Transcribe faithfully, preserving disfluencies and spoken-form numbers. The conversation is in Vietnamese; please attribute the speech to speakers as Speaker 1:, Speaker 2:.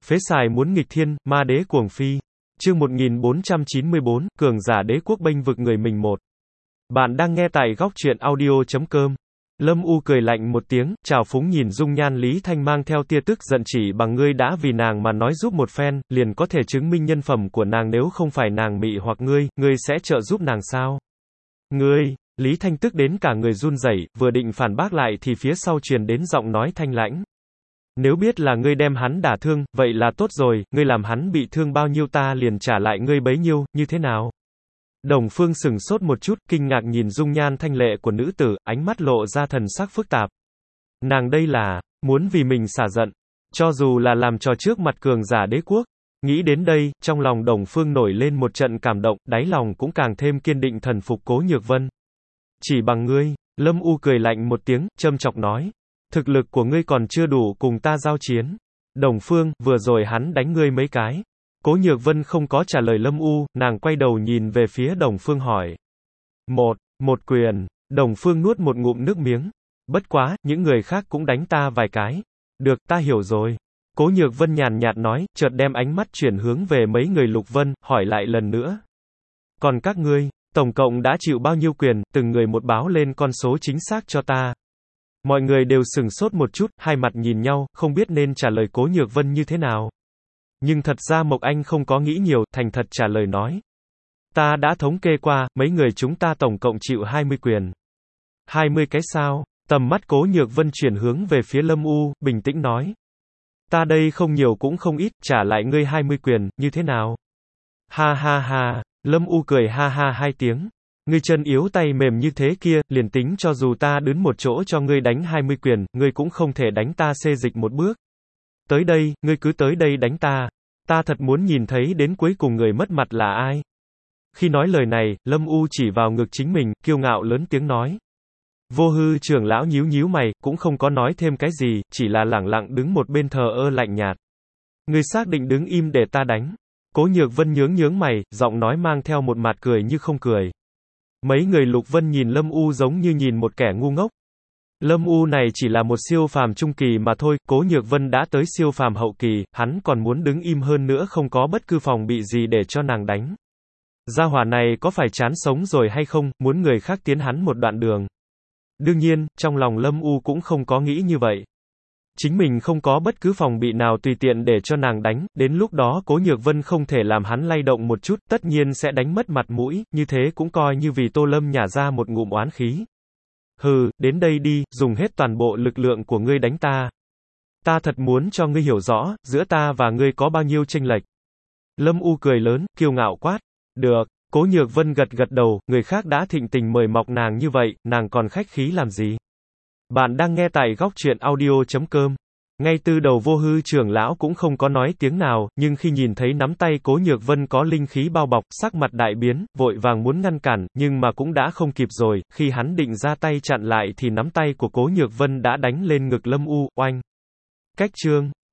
Speaker 1: Phế xài muốn nghịch thiên, ma đế cuồng phi. Chương một nghìn bốn trăm chín mươi bốn, cường giả đế quốc bênh vực người mình một. Bạn đang nghe tại góc truyện audio chấm com. Lâm U cười lạnh một tiếng, trào phúng nhìn dung nhan Lý Thanh mang theo tia tức giận, chỉ bằng ngươi đã vì nàng mà nói giúp một phen, liền có thể chứng minh nhân phẩm của nàng, nếu không phải nàng mị hoặc ngươi, ngươi sẽ trợ giúp nàng sao? Ngươi, Lý Thanh tức đến cả người run rẩy, vừa định phản bác lại thì phía sau truyền đến giọng nói thanh lãnh. Nếu biết là ngươi đem hắn đả thương, vậy là tốt rồi, ngươi làm hắn bị thương bao nhiêu ta liền trả lại ngươi bấy nhiêu, như thế nào? Đồng Phương sừng sốt một chút, kinh ngạc nhìn dung nhan thanh lệ của nữ tử, ánh mắt lộ ra thần sắc phức tạp. Nàng đây là, muốn vì mình xả giận, cho dù là làm trò trước mặt cường giả đế quốc. Nghĩ đến đây, trong lòng Đồng Phương nổi lên một trận cảm động, đáy lòng cũng càng thêm kiên định thần phục Cố Nhược Vân. Chỉ bằng ngươi, Lâm U cười lạnh một tiếng, châm chọc nói. Thực lực của ngươi còn chưa đủ cùng ta giao chiến. Đồng Phương, vừa rồi hắn đánh ngươi mấy cái. Cố Nhược Vân không có trả lời Lâm U, nàng quay đầu nhìn về phía Đồng Phương hỏi. Một, một quyền. Đồng Phương nuốt một ngụm nước miếng. Bất quá, những người khác cũng đánh ta vài cái. Được, ta hiểu rồi. Cố Nhược Vân nhàn nhạt nói, chợt đem ánh mắt chuyển hướng về mấy người Lục Vân, hỏi lại lần nữa. Còn các ngươi, tổng cộng đã chịu bao nhiêu quyền, từng người một báo lên con số chính xác cho ta. Mọi người đều sừng sốt một chút, hai mặt nhìn nhau, không biết nên trả lời Cố Nhược Vân như thế nào. Nhưng thật ra Mộc Anh không có nghĩ nhiều, thành thật trả lời nói. Ta đã thống kê qua, mấy người chúng ta tổng cộng chịu hai mươi quyền. hai mươi cái sao? Tầm mắt Cố Nhược Vân chuyển hướng về phía Lâm U, bình tĩnh nói. Ta đây không nhiều cũng không ít, trả lại ngươi hai mươi quyền, như thế nào? Ha ha ha, Lâm U cười ha ha hai tiếng. Ngươi chân yếu tay mềm như thế kia, liền tính cho dù ta đứng một chỗ cho ngươi đánh hai mươi quyền, ngươi cũng không thể đánh ta xê dịch một bước. Tới đây, ngươi cứ tới đây đánh ta. Ta thật muốn nhìn thấy đến cuối cùng người mất mặt là ai. Khi nói lời này, Lâm U chỉ vào ngực chính mình, kiêu ngạo lớn tiếng nói. Vô Hư trưởng lão nhíu nhíu mày, cũng không có nói thêm cái gì, chỉ là lẳng lặng đứng một bên thờ ơ lạnh nhạt. Ngươi xác định đứng im để ta đánh. Cố Nhược Vân nhướng nhướng mày, giọng nói mang theo một mặt cười như không cười. Mấy người Lục Vân nhìn Lâm U giống như nhìn một kẻ ngu ngốc. Lâm U này chỉ là một siêu phàm trung kỳ mà thôi, Cố Nhược Vân đã tới siêu phàm hậu kỳ, hắn còn muốn đứng im hơn nữa, không có bất cứ phòng bị gì để cho nàng đánh. Gia hỏa này có phải chán sống rồi hay không, muốn người khác tiến hắn một đoạn đường. Đương nhiên, trong lòng Lâm U cũng không có nghĩ như vậy. Chính mình không có bất cứ phòng bị nào tùy tiện để cho nàng đánh, đến lúc đó Cố Nhược Vân không thể làm hắn lay động một chút, tất nhiên sẽ đánh mất mặt mũi, như thế cũng coi như vì Tô Lâm nhả ra một ngụm oán khí. Hừ, đến đây đi, dùng hết toàn bộ lực lượng của ngươi đánh ta. Ta thật muốn cho ngươi hiểu rõ, giữa ta và ngươi có bao nhiêu chênh lệch. Lâm U cười lớn, kiêu ngạo quát. Được, Cố Nhược Vân gật gật đầu, người khác đã thịnh tình mời mọc nàng như vậy, nàng còn khách khí làm gì? Bạn đang nghe tại góc truyện audio chấm com. Ngay từ đầu Vô Hư trưởng lão cũng không có nói tiếng nào, nhưng khi nhìn thấy nắm tay Cố Nhược Vân có linh khí bao bọc, sắc mặt đại biến, vội vàng muốn ngăn cản, nhưng mà cũng đã không kịp rồi, khi hắn định ra tay chặn lại thì nắm tay của Cố Nhược Vân đã đánh lên ngực Lâm U, oanh. Cách chương.